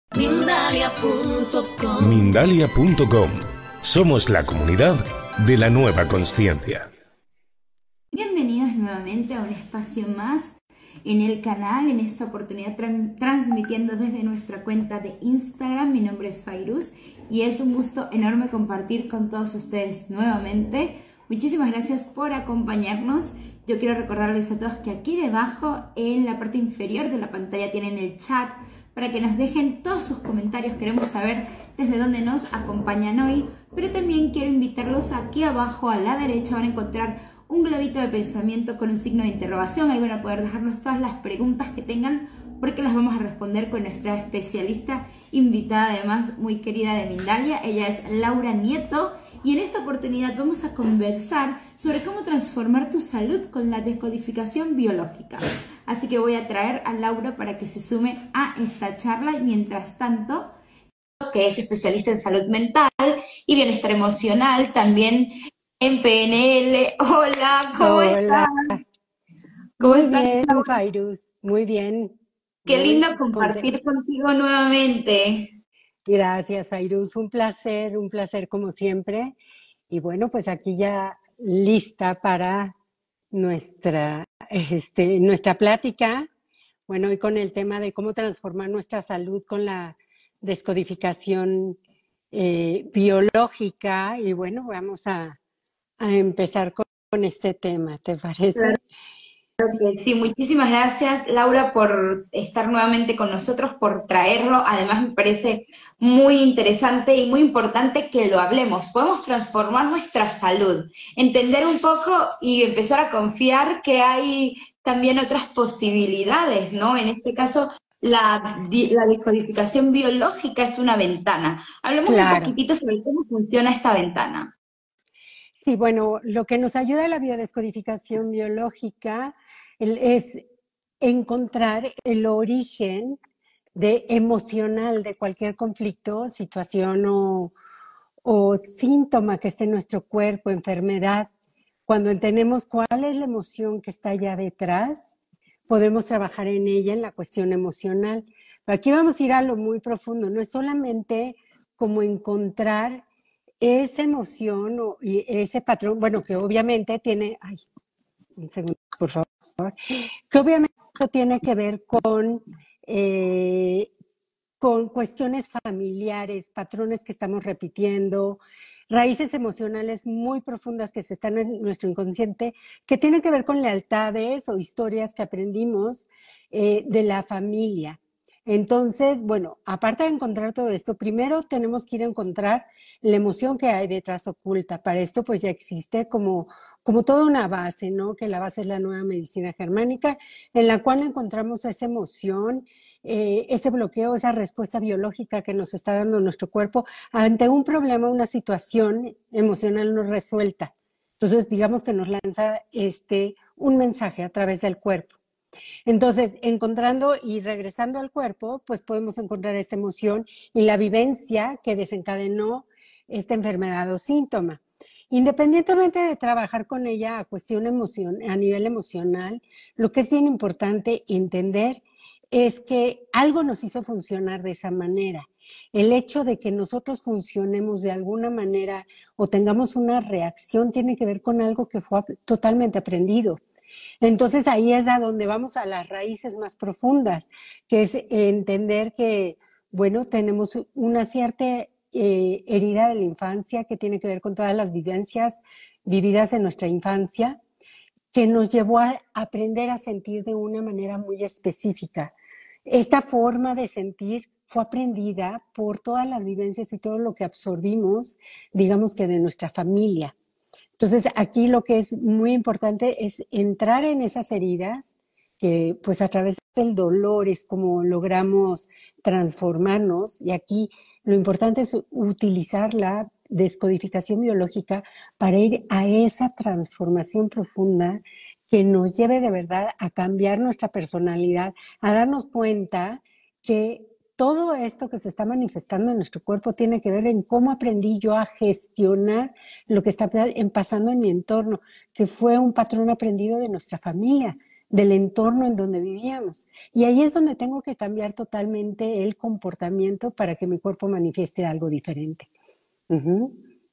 Mindalia.com. Mindalia.com. Somos la comunidad de la nueva consciencia. Bienvenidos nuevamente a un espacio más en el canal, en esta oportunidad transmitiendo desde nuestra cuenta de Instagram. Mi nombre es Fairuz y es un gusto enorme compartir con todos ustedes nuevamente. Muchísimas gracias por acompañarnos. Yo quiero recordarles a todos que aquí debajo, en la parte inferior de la pantalla, tienen el chat para que nos dejen todos sus comentarios. Queremos saber desde dónde nos acompañan hoy, pero también quiero invitarlos aquí abajo a la derecha. Van a encontrar un globito de pensamiento con un signo de interrogación. Ahí van a poder dejarnos todas las preguntas que tengan, porque las vamos a responder con nuestra especialista invitada, además muy querida de Mindalia. Ella es Laura Nieto y en esta oportunidad vamos a conversar sobre cómo transformar tu salud con la descodificación biológica. Así que voy a traer a Laura para que se sume a esta charla. Y mientras tanto, que es especialista en salud mental y bienestar emocional, también en PNL. Hola, ¿cómo estás? ¿Cómo estás, bien, Fairuz? Muy bien. Qué Muy lindo compartir contigo nuevamente. Gracias, Fairuz. Un placer como siempre. Y bueno, pues aquí ya lista para nuestra plática. Bueno, hoy con el tema de cómo transformar nuestra salud con la descodificación biológica. Y bueno, vamos a empezar con este tema, ¿te parece? Claro. Sí, muchísimas gracias, Laura, por estar nuevamente con nosotros, por traerlo. Además, me parece muy interesante y muy importante que lo hablemos. Podemos transformar nuestra salud, entender un poco y empezar a confiar que hay también otras posibilidades, ¿no? En este caso, la descodificación biológica es una ventana. Hablemos un poquitito sobre cómo funciona esta ventana. Sí, bueno, lo que nos ayuda a la biodescodificación biológica es encontrar el origen emocional de cualquier conflicto, situación o síntoma que esté en nuestro cuerpo, enfermedad. Cuando entendemos cuál es la emoción que está allá detrás, podemos trabajar en ella, en la cuestión emocional. Pero aquí vamos a ir a lo muy profundo, no es solamente como encontrar esa emoción y ese patrón, bueno, que obviamente tiene, un segundo, por favor, que obviamente tiene que ver con cuestiones familiares, patrones que estamos repitiendo, raíces emocionales muy profundas que se están en nuestro inconsciente, que tienen que ver con lealtades o historias que aprendimos de la familia. Entonces, bueno, aparte de encontrar todo esto, primero tenemos que ir a encontrar la emoción que hay detrás oculta. Para esto, pues ya existe como toda una base, ¿no? Que la base es la nueva medicina germánica, en la cual encontramos esa emoción, ese bloqueo, esa respuesta biológica que nos está dando nuestro cuerpo ante un problema, una situación emocional no resuelta. Entonces, digamos que nos lanza un mensaje a través del cuerpo. Entonces, encontrando y regresando al cuerpo, pues podemos encontrar esa emoción y la vivencia que desencadenó esta enfermedad o síntoma. Independientemente de trabajar con ella a nivel emocional, lo que es bien importante entender es que algo nos hizo funcionar de esa manera. El hecho de que nosotros funcionemos de alguna manera o tengamos una reacción tiene que ver con algo que fue totalmente aprendido. Entonces ahí es a donde vamos a las raíces más profundas, que es entender que, bueno, tenemos una cierta herida de la infancia que tiene que ver con todas las vivencias vividas en nuestra infancia, que nos llevó a aprender a sentir de una manera muy específica. Esta forma de sentir fue aprendida por todas las vivencias y todo lo que absorbimos, digamos que de nuestra familia. Entonces, aquí lo que es muy importante es entrar en esas heridas, que pues a través del dolor es como logramos transformarnos, y aquí lo importante es utilizar la descodificación biológica para ir a esa transformación profunda que nos lleve de verdad a cambiar nuestra personalidad, a darnos cuenta que todo esto que se está manifestando en nuestro cuerpo tiene que ver en cómo aprendí yo a gestionar lo que está pasando en mi entorno, que fue un patrón aprendido de nuestra familia. del entorno en donde vivíamos. Y ahí es donde tengo que cambiar totalmente el comportamiento para que mi cuerpo manifieste algo diferente. Ujú.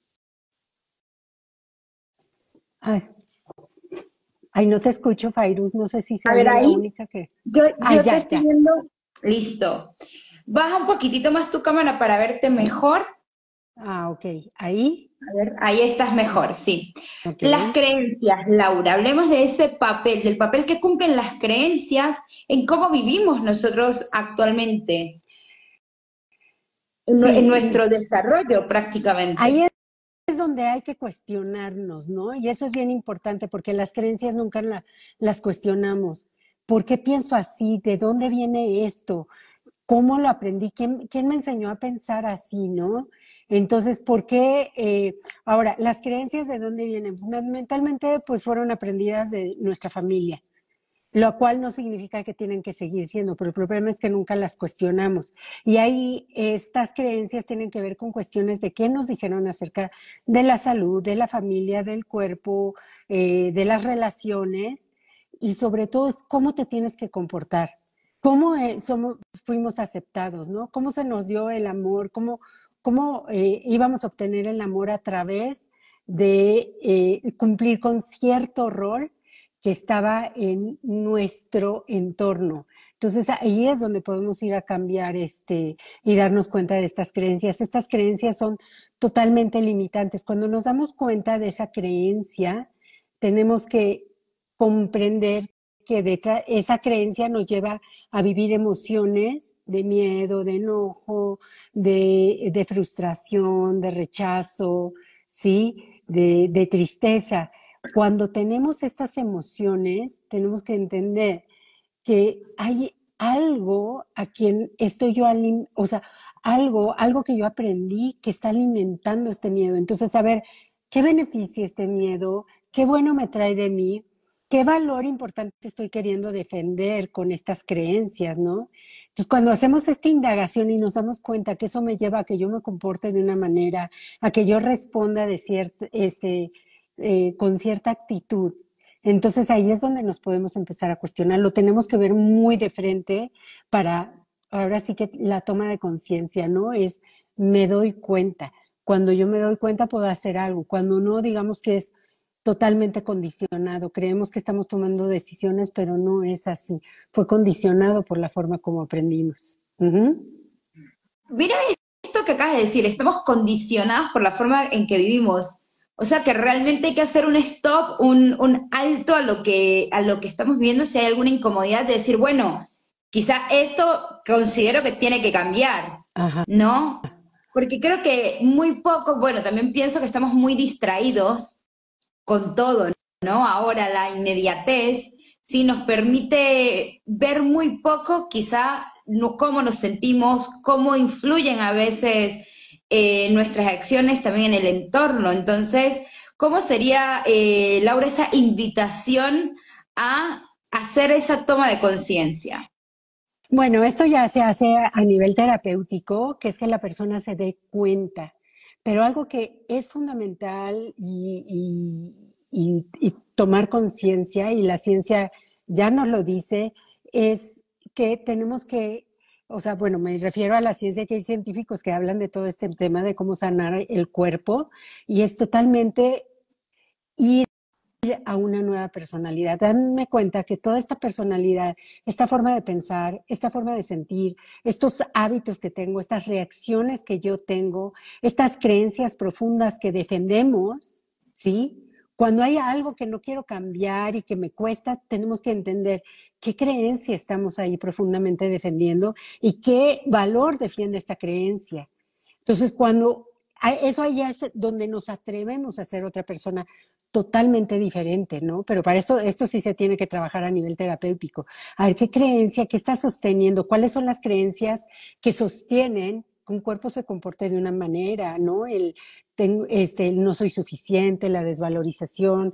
Ay, ay, no te escucho, Fairuz, no sé si A soy ver, yo la ahí, única que... yo, Ah, yo te ya, estoy ya. viendo. Listo. Baja un poquitito más tu cámara para verte mejor. Ah, ok. Ahí, A ver, ahí estás mejor, sí. ok. Las creencias, Laura, hablemos de ese papel, del papel que cumplen las creencias en cómo vivimos nosotros actualmente, en Sí, nuestro desarrollo ahí prácticamente. es donde hay que cuestionarnos, ¿no? Y eso es bien importante porque las creencias nunca las cuestionamos. ¿Por qué pienso así? ¿De dónde viene esto? ¿Cómo lo aprendí? ¿Quién me enseñó a pensar así, no? Entonces, ¿por qué? Ahora, las creencias de dónde vienen? Fundamentalmente, pues fueron aprendidas de nuestra familia, lo cual no significa que tienen que seguir siendo, pero el problema es que nunca las cuestionamos. Y ahí estas creencias tienen que ver con cuestiones de qué nos dijeron acerca de la salud, de la familia, del cuerpo, de las relaciones y sobre todo es cómo te tienes que comportar, cómo fuimos aceptados, ¿no? Cómo se nos dio el amor, cómo íbamos a obtener el amor a través de cumplir con cierto rol que estaba en nuestro entorno. Entonces ahí es donde podemos ir a cambiar y darnos cuenta de estas creencias. Estas creencias son totalmente limitantes. Cuando nos damos cuenta de esa creencia, tenemos que comprender que esa creencia nos lleva a vivir emociones de miedo, de enojo, de frustración, de rechazo, ¿sí? De tristeza. Cuando tenemos estas emociones, tenemos que entender que hay algo a quien estoy yo, o sea, algo que yo aprendí que está alimentando este miedo. Entonces, a ver, ¿qué beneficia este miedo? ¿Qué bueno me trae de mí? ¿Qué valor importante estoy queriendo defender con estas creencias, no? Entonces, cuando hacemos esta indagación y nos damos cuenta que eso me lleva a que yo me comporte de una manera, a que yo responda con cierta actitud, entonces ahí es donde nos podemos empezar a cuestionar. Lo tenemos que ver muy de frente para, ahora sí que la toma de conciencia, ¿no? Es, me doy cuenta. Cuando yo me doy cuenta puedo hacer algo. Cuando no, digamos que es totalmente condicionado. Creemos que estamos tomando decisiones, pero no es así. Fue condicionado por la forma como aprendimos. Ujú. Mira esto que acabas de decir, estamos condicionados por la forma en que vivimos. O sea que realmente hay que hacer un stop, un alto a lo que estamos viviendo si hay alguna incomodidad de decir, bueno, quizá esto considero que tiene que cambiar, Ajá. ¿no? Porque creo que muy poco, bueno, también pienso que estamos muy distraídos con todo, ¿no? Ahora la inmediatez sí nos permite ver muy poco, quizá cómo nos sentimos, cómo influyen a veces nuestras acciones también en el entorno. Entonces, ¿cómo sería, Laura, esa invitación a hacer esa toma de conciencia? Bueno, esto ya se hace a nivel terapéutico, que es que la persona se dé cuenta, pero algo que es fundamental y tomar conciencia, y la ciencia ya nos lo dice, es que tenemos que, o sea, bueno, me refiero a la ciencia que hay científicos que hablan de todo este tema de cómo sanar el cuerpo, y es totalmente ir a una nueva personalidad, darme cuenta que toda esta personalidad, esta forma de pensar, esta forma de sentir, estos hábitos que tengo, estas reacciones que yo tengo, estas creencias profundas que defendemos, ¿sí? Cuando hay algo que no quiero cambiar y que me cuesta, tenemos que entender qué creencia estamos ahí profundamente defendiendo y qué valor defiende esta creencia. Entonces, cuando eso ahí es donde nos atrevemos a ser otra persona totalmente diferente, ¿no? Pero para esto sí se tiene que trabajar a nivel terapéutico. A ver, ¿qué creencia, qué está sosteniendo? ¿Cuáles son las creencias que sostienen que un cuerpo se comporte de una manera, ¿no? El no soy suficiente, la desvalorización,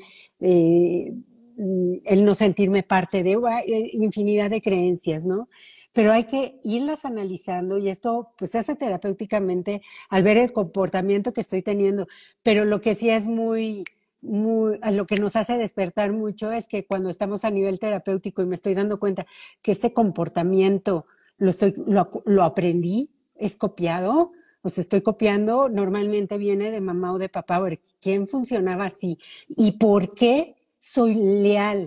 el no sentirme parte de infinidad de creencias, ¿no? Pero hay que irlas analizando y esto pues se hace terapéuticamente al ver el comportamiento que estoy teniendo. Pero lo que sí es muy a lo que nos hace despertar mucho es que cuando estamos a nivel terapéutico y me estoy dando cuenta que este comportamiento lo aprendí, es copiado, o sea, estoy copiando, normalmente viene de mamá o de papá, a ver quién funcionaba así y por qué soy leal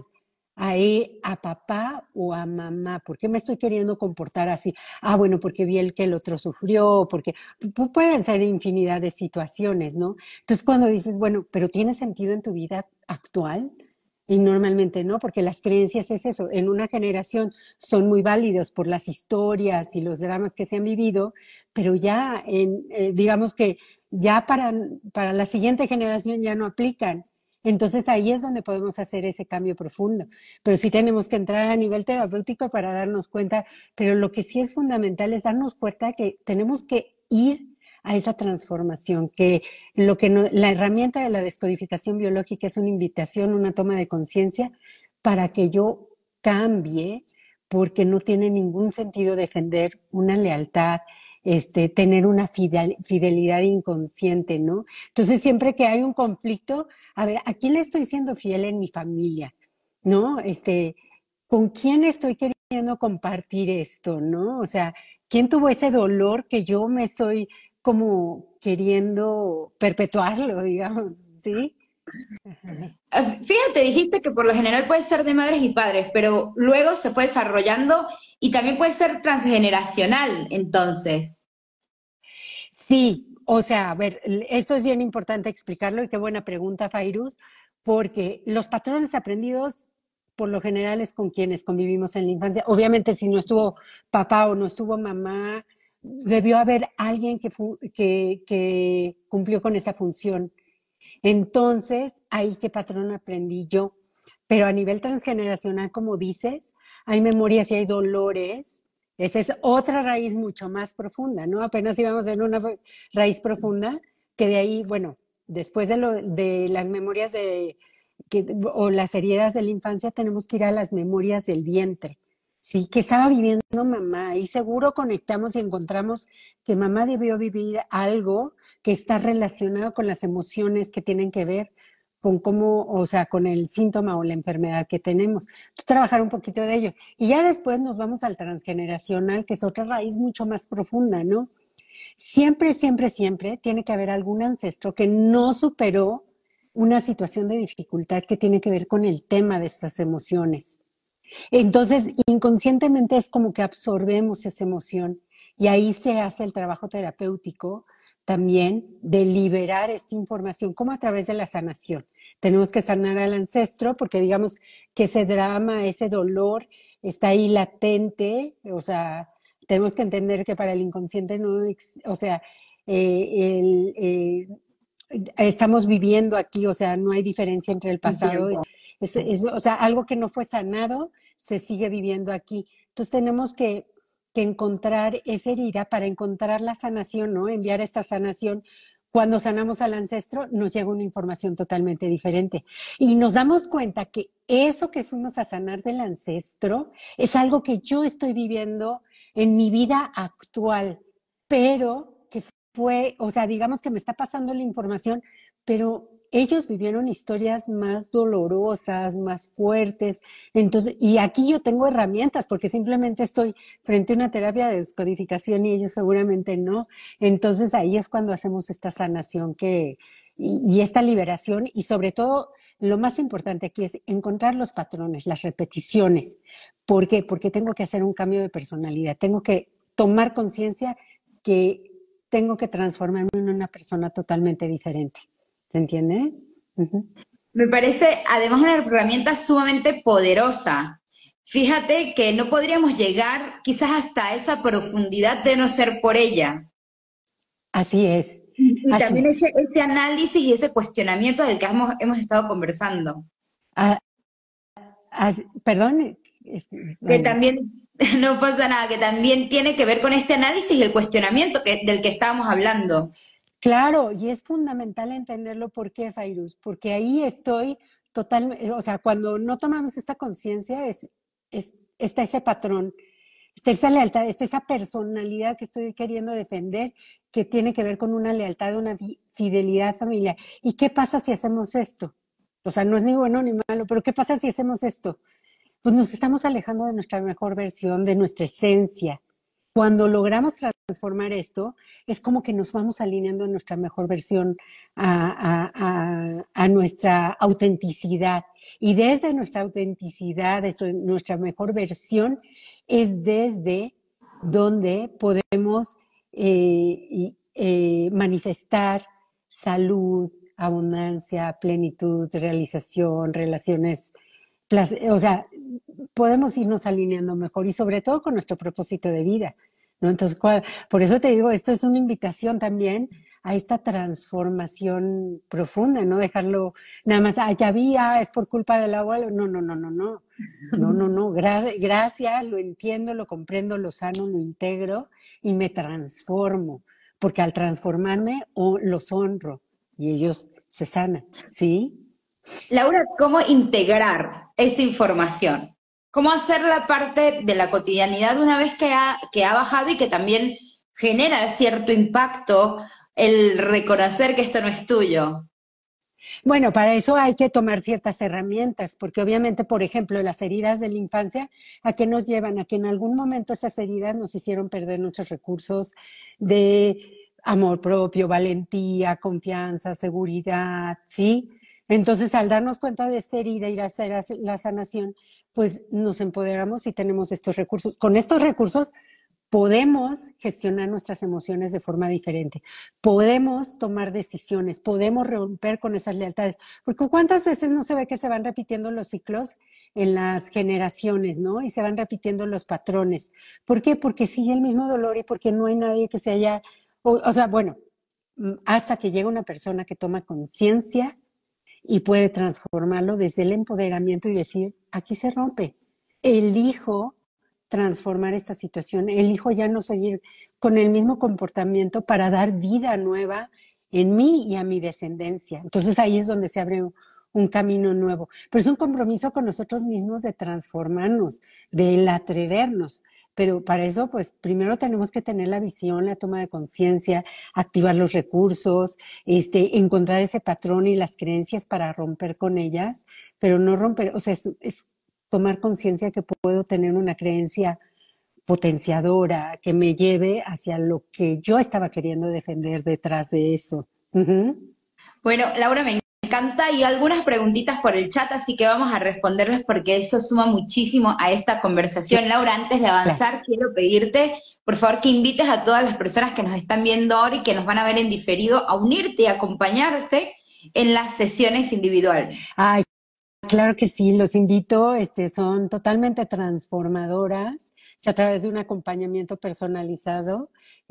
a papá o a mamá, ¿por qué me estoy queriendo comportar así? Ah, bueno, porque vi el que el otro sufrió, porque pueden ser infinidad de situaciones, ¿no? Entonces cuando dices, bueno, pero ¿tiene sentido en tu vida actual? Y normalmente no, porque las creencias es eso. En una generación son muy válidos por las historias y los dramas que se han vivido, pero ya, digamos que ya para la siguiente generación ya no aplican. Entonces ahí es donde podemos hacer ese cambio profundo. Pero sí tenemos que entrar a nivel terapéutico para darnos cuenta. Pero lo que sí es fundamental es darnos cuenta que tenemos que ir a esa transformación, que la herramienta de la descodificación biológica es una invitación, una toma de conciencia para que yo cambie, porque no tiene ningún sentido defender una lealtad, tener una fidelidad inconsciente, ¿no? Entonces, siempre que hay un conflicto, a ver, ¿a quién le estoy siendo fiel en mi familia? ¿No? ¿Con quién estoy queriendo compartir esto? ¿No? O sea, ¿quién tuvo ese dolor que yo me estoy como queriendo perpetuarlo, digamos, ¿sí? Fíjate, dijiste que por lo general puede ser de madres y padres, pero luego se fue desarrollando y también puede ser transgeneracional, entonces. Sí, o sea, a ver, esto es bien importante explicarlo y qué buena pregunta, Fairuz, porque los patrones aprendidos por lo general es con quienes convivimos en la infancia. Obviamente, si no estuvo papá o no estuvo mamá, debió haber alguien que cumplió con esa función. Entonces, ahí qué patrón aprendí yo. Pero a nivel transgeneracional, como dices, hay memorias y hay dolores. Esa es otra raíz mucho más profunda, ¿no? Apenas íbamos en una raíz profunda, que de ahí, bueno, después de las memorias o las heridas de la infancia, tenemos que ir a las memorias del vientre. Sí, que estaba viviendo mamá y seguro conectamos y encontramos que mamá debió vivir algo que está relacionado con las emociones que tienen que ver con cómo, o sea, con el síntoma o la enfermedad que tenemos. Entonces, trabajar un poquito de ello. Y ya después nos vamos al transgeneracional, que es otra raíz mucho más profunda, ¿no? Siempre, siempre, siempre tiene que haber algún ancestro que no superó una situación de dificultad que tiene que ver con el tema de estas emociones. Entonces, inconscientemente es como que absorbemos esa emoción y ahí se hace el trabajo terapéutico también de liberar esta información, como a través de la sanación. Tenemos que sanar al ancestro porque digamos que ese drama, ese dolor está ahí latente, o sea, tenemos que entender que para el inconsciente no, o sea, estamos viviendo aquí, o sea, no hay diferencia entre el pasado y o sea, algo que no fue sanado se sigue viviendo aquí. Entonces tenemos que encontrar esa herida para encontrar la sanación, ¿no? Enviar esta sanación. Cuando sanamos al ancestro, nos llega una información totalmente diferente. Y nos damos cuenta que eso que fuimos a sanar del ancestro es algo que yo estoy viviendo en mi vida actual, pero que fue, o sea, digamos que me está pasando la información, pero ellos vivieron historias más dolorosas, más fuertes. Entonces, y aquí yo tengo herramientas porque simplemente estoy frente a una terapia de descodificación y ellos seguramente no. Entonces ahí es cuando hacemos esta sanación y esta liberación y sobre todo lo más importante aquí es encontrar los patrones, las repeticiones. ¿Por qué? Porque tengo que hacer un cambio de personalidad, tengo que tomar conciencia que tengo que transformarme en una persona totalmente diferente. ¿Se entiende? Uh-huh. Me parece además una herramienta sumamente poderosa. Fíjate que no podríamos llegar quizás hasta esa profundidad de no ser por ella. Así es. Y Así. también ese análisis y ese cuestionamiento del que hemos estado conversando. Ah, perdón. Que también, no pasa nada, que también tiene que ver con este análisis y el cuestionamiento del que estábamos hablando. Claro, y es fundamental entenderlo. ¿Por qué, Fairuz? Porque ahí estoy totalmente, o sea, cuando no tomamos esta conciencia, está ese patrón, está esa lealtad, está esa personalidad que estoy queriendo defender, que tiene que ver con una lealtad, una fidelidad familiar. ¿Y qué pasa si hacemos esto? O sea, no es ni bueno ni malo, pero ¿qué pasa si hacemos esto? Pues nos estamos alejando de nuestra mejor versión, de nuestra esencia. Cuando logramos transformar esto, es como que nos vamos alineando a nuestra mejor versión, a nuestra autenticidad. Y desde nuestra autenticidad, desde nuestra mejor versión, es desde donde podemos manifestar salud, abundancia, plenitud, realización, relaciones, o sea, podemos irnos alineando mejor y sobre todo con nuestro propósito de vida, ¿no? Entonces, por eso te digo, esto es una invitación también a esta transformación profunda, no dejarlo nada más, ya vi, es por culpa del abuelo. No, no, no, no, no. No, no, no. Gracias, lo entiendo, lo comprendo, lo sano, lo integro y me transformo. Porque al transformarme, los honro y ellos se sanan, ¿sí? Laura, ¿cómo integrar esa información? ¿Cómo hacerla parte de la cotidianidad una vez que ha bajado y que también genera cierto impacto el reconocer que esto no es tuyo? Bueno, para eso hay que tomar ciertas herramientas, porque obviamente, por ejemplo, las heridas de la infancia, ¿a qué nos llevan? A que en algún momento esas heridas nos hicieron perder nuestros recursos de amor propio, valentía, confianza, seguridad, ¿sí? Entonces, al darnos cuenta de esta herida y hacer la sanación, pues nos empoderamos y tenemos estos recursos. Con estos recursos podemos gestionar nuestras emociones de forma diferente, podemos tomar decisiones, podemos romper con esas lealtades, porque cuántas veces no se ve que se van repitiendo los ciclos en las generaciones, ¿no? Y se van repitiendo los patrones. ¿Por qué? Porque sigue el mismo dolor y porque no hay nadie que se haya, o sea, bueno, hasta que llega una persona que toma conciencia y puede transformarlo desde el empoderamiento y decir, aquí se rompe, elijo transformar esta situación, elijo ya no seguir con el mismo comportamiento para dar vida nueva en mí y a mi descendencia. Entonces ahí es donde se abre un camino nuevo. Pero es un compromiso con nosotros mismos de transformarnos, del atrevernos. Pero para eso, pues primero tenemos que tener la visión, la toma de conciencia, activar los recursos, encontrar ese patrón y las creencias para romper con ellas, pero no romper, o sea, es tomar conciencia que puedo tener una creencia potenciadora que me lleve hacia lo que yo estaba queriendo defender detrás de eso. Bueno, Laura, me encanta y algunas preguntitas por el chat, así que vamos a responderles porque eso suma muchísimo a esta conversación. Laura, antes de avanzar, quiero pedirte, por favor, que invites a todas las personas que nos están viendo ahora y que nos van a ver en diferido a unirte y acompañarte en las sesiones individuales. Ay, claro que sí, los invito, son totalmente transformadoras, a través de un acompañamiento personalizado,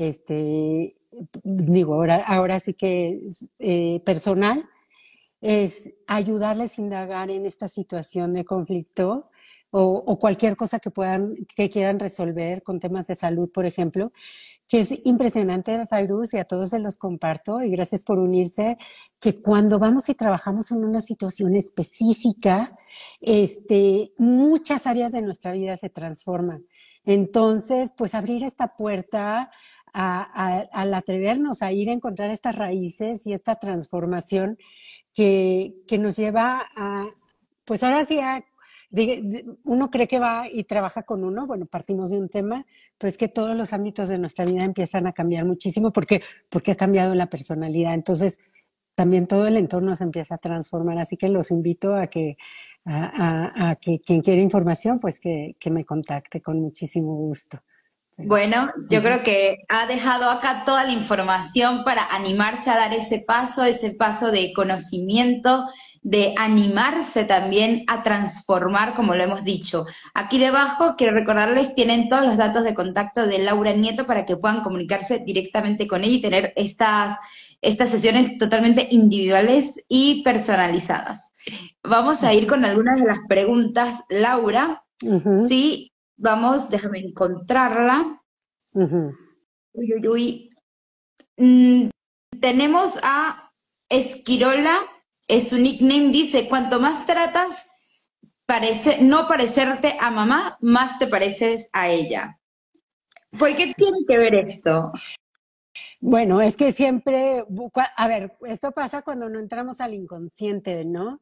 digo, ahora sí que personal, es ayudarles a indagar en esta situación de conflicto o cualquier cosa que quieran resolver con temas de salud, por ejemplo, que es impresionante, Fairuz, y a todos se los comparto, y gracias por unirse, que cuando vamos y trabajamos en una situación específica, muchas áreas de nuestra vida se transforman. Entonces, pues abrir esta puerta al atrevernos a ir a encontrar estas raíces y esta transformación que nos lleva pues ahora sí uno cree que va y trabaja con uno, bueno, partimos de un tema, pero es que todos los ámbitos de nuestra vida empiezan a cambiar muchísimo porque ha cambiado la personalidad. Entonces, también todo el entorno se empieza a transformar, así que los invito a que quien quiera información, pues que me contacte con muchísimo gusto. Bueno, yo creo que ha dejado acá toda la información para animarse a dar ese paso de conocimiento, de animarse también a transformar, como lo hemos dicho. Aquí debajo, quiero recordarles, tienen todos los datos de contacto de Laura Nieto para que puedan comunicarse directamente con ella y tener estas sesiones totalmente individuales y personalizadas. Vamos a ir con algunas de las preguntas, Laura. Sí. Vamos, déjame encontrarla. Uy, uy, uy. Tenemos a Esquirola, es su nickname, dice, cuanto más tratas no parecerte a mamá, más te pareces a ella. ¿Por qué tiene que ver esto? Bueno, es que siempre, a ver, esto pasa cuando no entramos al inconsciente, ¿no?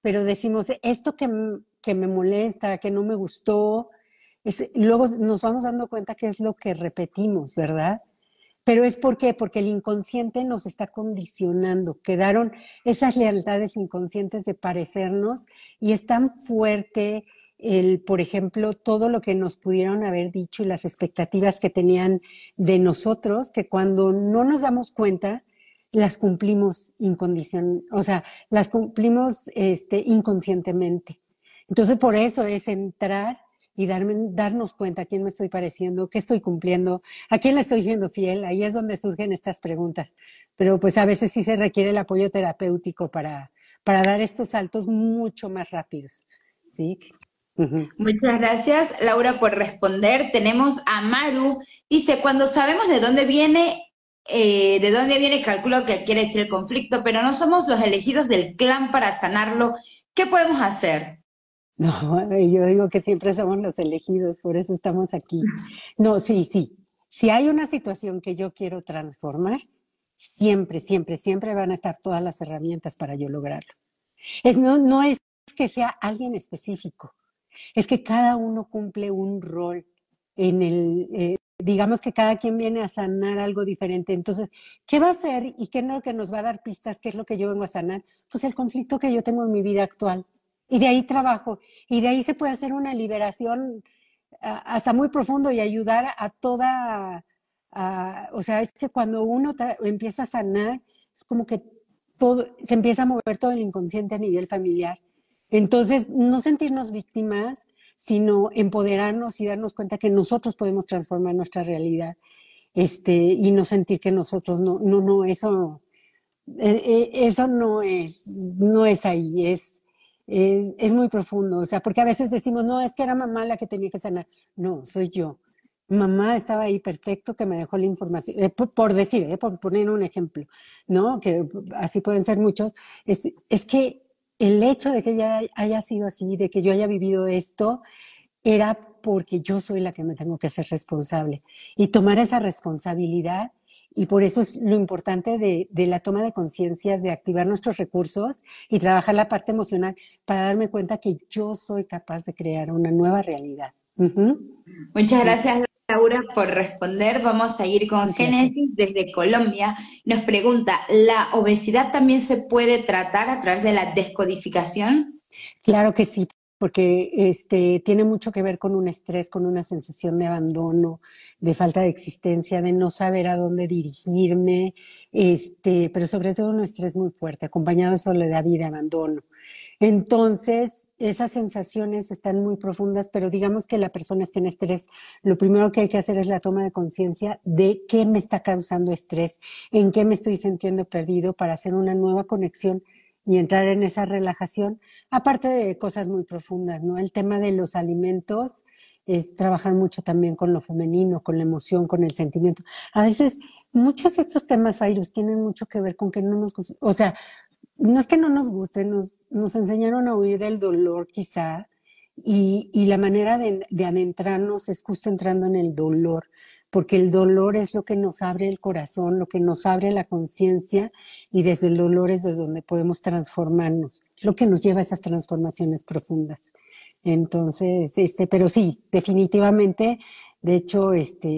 pero decimos, esto que me molesta, que no me gustó, luego nos vamos dando cuenta que es lo que repetimos, ¿verdad? Pero es ¿por qué? Porque el inconsciente nos está condicionando. Quedaron esas lealtades inconscientes de parecernos y es tan fuerte por ejemplo, todo lo que nos pudieron haber dicho y las expectativas que tenían de nosotros, que cuando no nos damos cuenta, las cumplimos o sea, las cumplimos inconscientemente. Entonces, por eso es entrar y darnos cuenta a quién me estoy pareciendo, qué estoy cumpliendo, a quién le estoy siendo fiel. Ahí es donde surgen estas preguntas. Pero pues a veces sí se requiere el apoyo terapéutico para dar estos saltos mucho más rápidos. ¿Sí? Uh-huh. Muchas gracias, Laura, por responder. Tenemos a Maru. Dice, cuando sabemos de dónde viene, calculo que quiere decir el conflicto, pero no somos los elegidos del clan para sanarlo, ¿qué podemos hacer? No, yo digo que siempre somos los elegidos, por eso estamos aquí. No, sí, sí. Si hay una situación que yo quiero transformar, siempre, siempre, siempre van a estar todas las herramientas para yo lograrlo. No es que sea alguien específico, es que cada uno cumple un rol digamos que cada quien viene a sanar algo diferente. Entonces, ¿qué va a hacer y qué es lo que nos va a dar pistas? ¿Qué es lo que yo vengo a sanar? Pues el conflicto que yo tengo en mi vida actual. Y de ahí trabajo. Y de ahí se puede hacer una liberación hasta muy profundo y ayudar a toda... o sea, es que cuando uno empieza a sanar, es como que todo, se empieza a mover todo el inconsciente a nivel familiar. Entonces, no sentirnos víctimas, sino empoderarnos y darnos cuenta que nosotros podemos transformar nuestra realidad, y no sentir que nosotros eso no es ahí, es muy profundo, o sea, porque a veces decimos, no, es que era mamá la que tenía que sanar, no, soy yo. Mamá estaba ahí perfecto que me dejó la información, por decir, por poner un ejemplo, ¿no? Que así pueden ser muchos, es que el hecho de que ella haya sido así, de que yo haya vivido esto, era porque yo soy la que me tengo que hacer responsable y tomar esa responsabilidad. Y por eso es lo importante de la toma de conciencia, de activar nuestros recursos y trabajar la parte emocional para darme cuenta que yo soy capaz de crear una nueva realidad. Uh-huh. Muchas Sí. gracias, Laura, por responder. Vamos a ir con Génesis desde Colombia. Nos pregunta, ¿la obesidad también se puede tratar a través de la descodificación? Claro que sí, porque tiene mucho que ver con un estrés, con una sensación de abandono, de falta de existencia, de no saber a dónde dirigirme, pero sobre todo un estrés muy fuerte, acompañado de soledad y de abandono. Entonces, esas sensaciones están muy profundas, pero digamos que la persona está en estrés. Lo primero que hay que hacer es la toma de conciencia de qué me está causando estrés, en qué me estoy sintiendo perdido para hacer una nueva conexión y entrar en esa relajación, aparte de cosas muy profundas, ¿no? El tema de los alimentos es trabajar mucho también con lo femenino, con la emoción, con el sentimiento. A veces, muchos de estos temas, Fairuz, tienen mucho que ver con que no nos, o sea, no es que no nos guste, nos enseñaron a huir del dolor quizá, y la manera de adentrarnos es justo entrando en el dolor, porque el dolor es lo que nos abre el corazón, lo que nos abre la conciencia, y desde el dolor es desde donde podemos transformarnos, lo que nos lleva a esas transformaciones profundas. Entonces, pero sí, definitivamente, de hecho,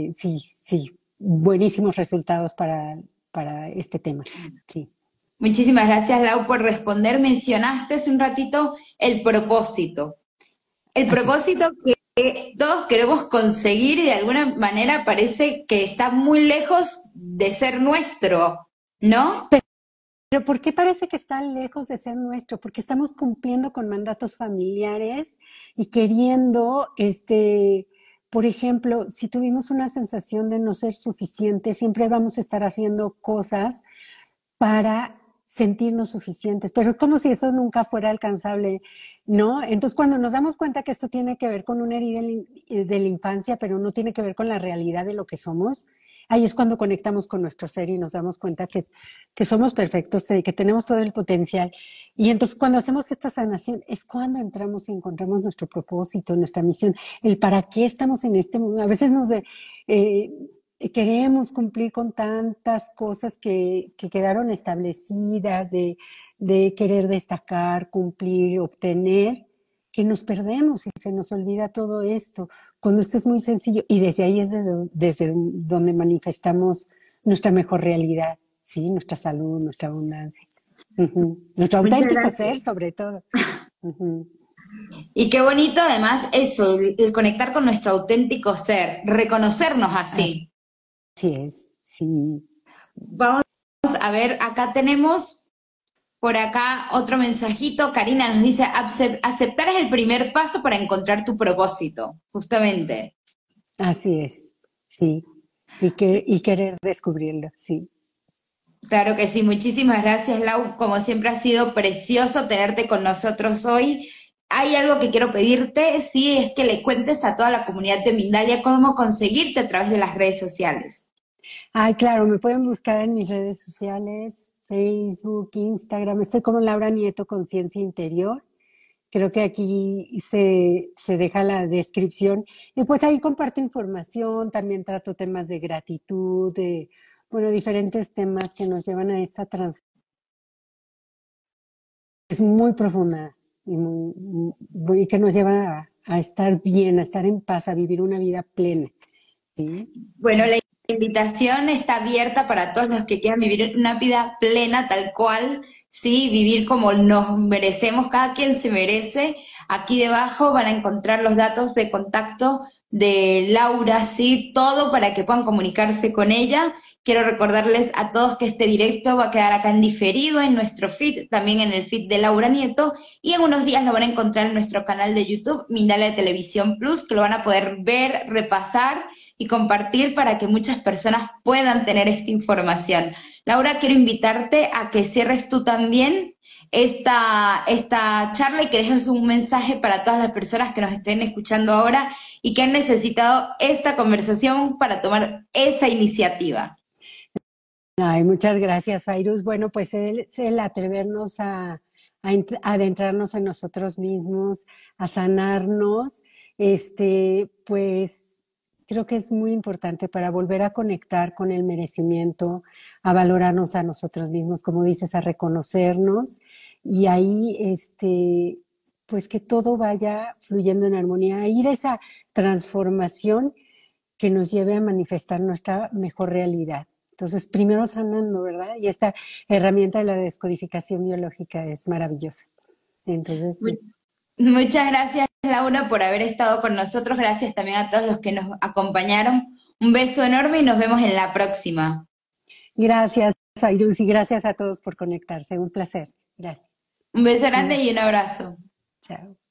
sí, buenísimos resultados para este tema, sí. Muchísimas gracias, Lau, por responder. Mencionaste hace un ratito el propósito. El propósito que todos queremos conseguir y de alguna manera parece que está muy lejos de ser nuestro, ¿no? Pero ¿por qué parece que está lejos de ser nuestro? Porque estamos cumpliendo con mandatos familiares y queriendo, por ejemplo, si tuvimos una sensación de no ser suficiente, siempre vamos a estar haciendo cosas para sentirnos suficientes, pero es como si eso nunca fuera alcanzable, ¿no? Entonces, cuando nos damos cuenta que esto tiene que ver con una herida de la infancia, pero no tiene que ver con la realidad de lo que somos, ahí es cuando conectamos con nuestro ser y nos damos cuenta que somos perfectos, que tenemos todo el potencial. Y entonces, cuando hacemos esta sanación, es cuando entramos y encontramos nuestro propósito, nuestra misión, el para qué estamos en este mundo. A veces queremos cumplir con tantas cosas que quedaron establecidas, de querer destacar, cumplir, obtener, que nos perdemos y se nos olvida todo esto, cuando esto es muy sencillo. Y desde ahí es desde donde manifestamos nuestra mejor realidad, ¿sí? Nuestra salud, nuestra abundancia. Nuestro Muchas auténtico ser, gracias. sobre todo. Y qué bonito además eso, el conectar con nuestro auténtico ser, reconocernos Así así. es, sí. Vamos a ver, acá tenemos por acá otro mensajito. Karina nos dice, aceptar es el primer paso para encontrar tu propósito, justamente. Así es, sí. Y querer descubrirlo, sí. Claro que sí, muchísimas gracias, Lau. Como siempre ha sido precioso tenerte con nosotros hoy. Hay algo que quiero pedirte, sí, es que le cuentes a toda la comunidad de Mindalia cómo conseguirte a través de las redes sociales. Ay, claro, me pueden buscar en mis redes sociales, Facebook, Instagram. Estoy como Laura Nieto Conciencia Interior. Creo que aquí se deja la descripción. Y pues ahí comparto información, también trato temas de gratitud, bueno, diferentes temas que nos llevan a esta transformación. Es muy profunda y que nos lleva a estar bien, a estar en paz, a vivir una vida plena. ¿Sí? Bueno, la invitación está abierta para todos los que quieran vivir una vida plena, tal cual, sí, vivir como nos merecemos, cada quien se merece. Aquí debajo van a encontrar los datos de contacto de Laura, sí, todo para que puedan comunicarse con ella. Quiero recordarles a todos que este directo va a quedar acá en diferido en nuestro feed, también en el feed de Laura Nieto, y en unos días lo van a encontrar en nuestro canal de YouTube, Mindalia Televisión Plus, que lo van a poder ver, repasar y compartir para que muchas personas puedan tener esta información. Laura, quiero invitarte a que cierres tú también esta charla y que dejes un mensaje para todas las personas que nos estén escuchando ahora y que han necesitado esta conversación para tomar esa iniciativa. Ay, muchas gracias, Fairuz. Bueno, pues es el atrevernos adentrarnos en nosotros mismos, a sanarnos, pues creo que es muy importante para volver a conectar con el merecimiento, a valorarnos a nosotros mismos, como dices, a reconocernos y ahí, pues que todo vaya fluyendo en armonía, a ir a esa transformación que nos lleve a manifestar nuestra mejor realidad. Entonces, primero sanando, ¿verdad? Y esta herramienta de la descodificación biológica es maravillosa. Entonces, sí. Muchas gracias, Laura, por haber estado con nosotros. Gracias también a todos los que nos acompañaron. Un beso enorme y nos vemos en la próxima. Gracias, Airus, y gracias a todos por conectarse. Un placer. Gracias. Un beso grande y un abrazo. Chao.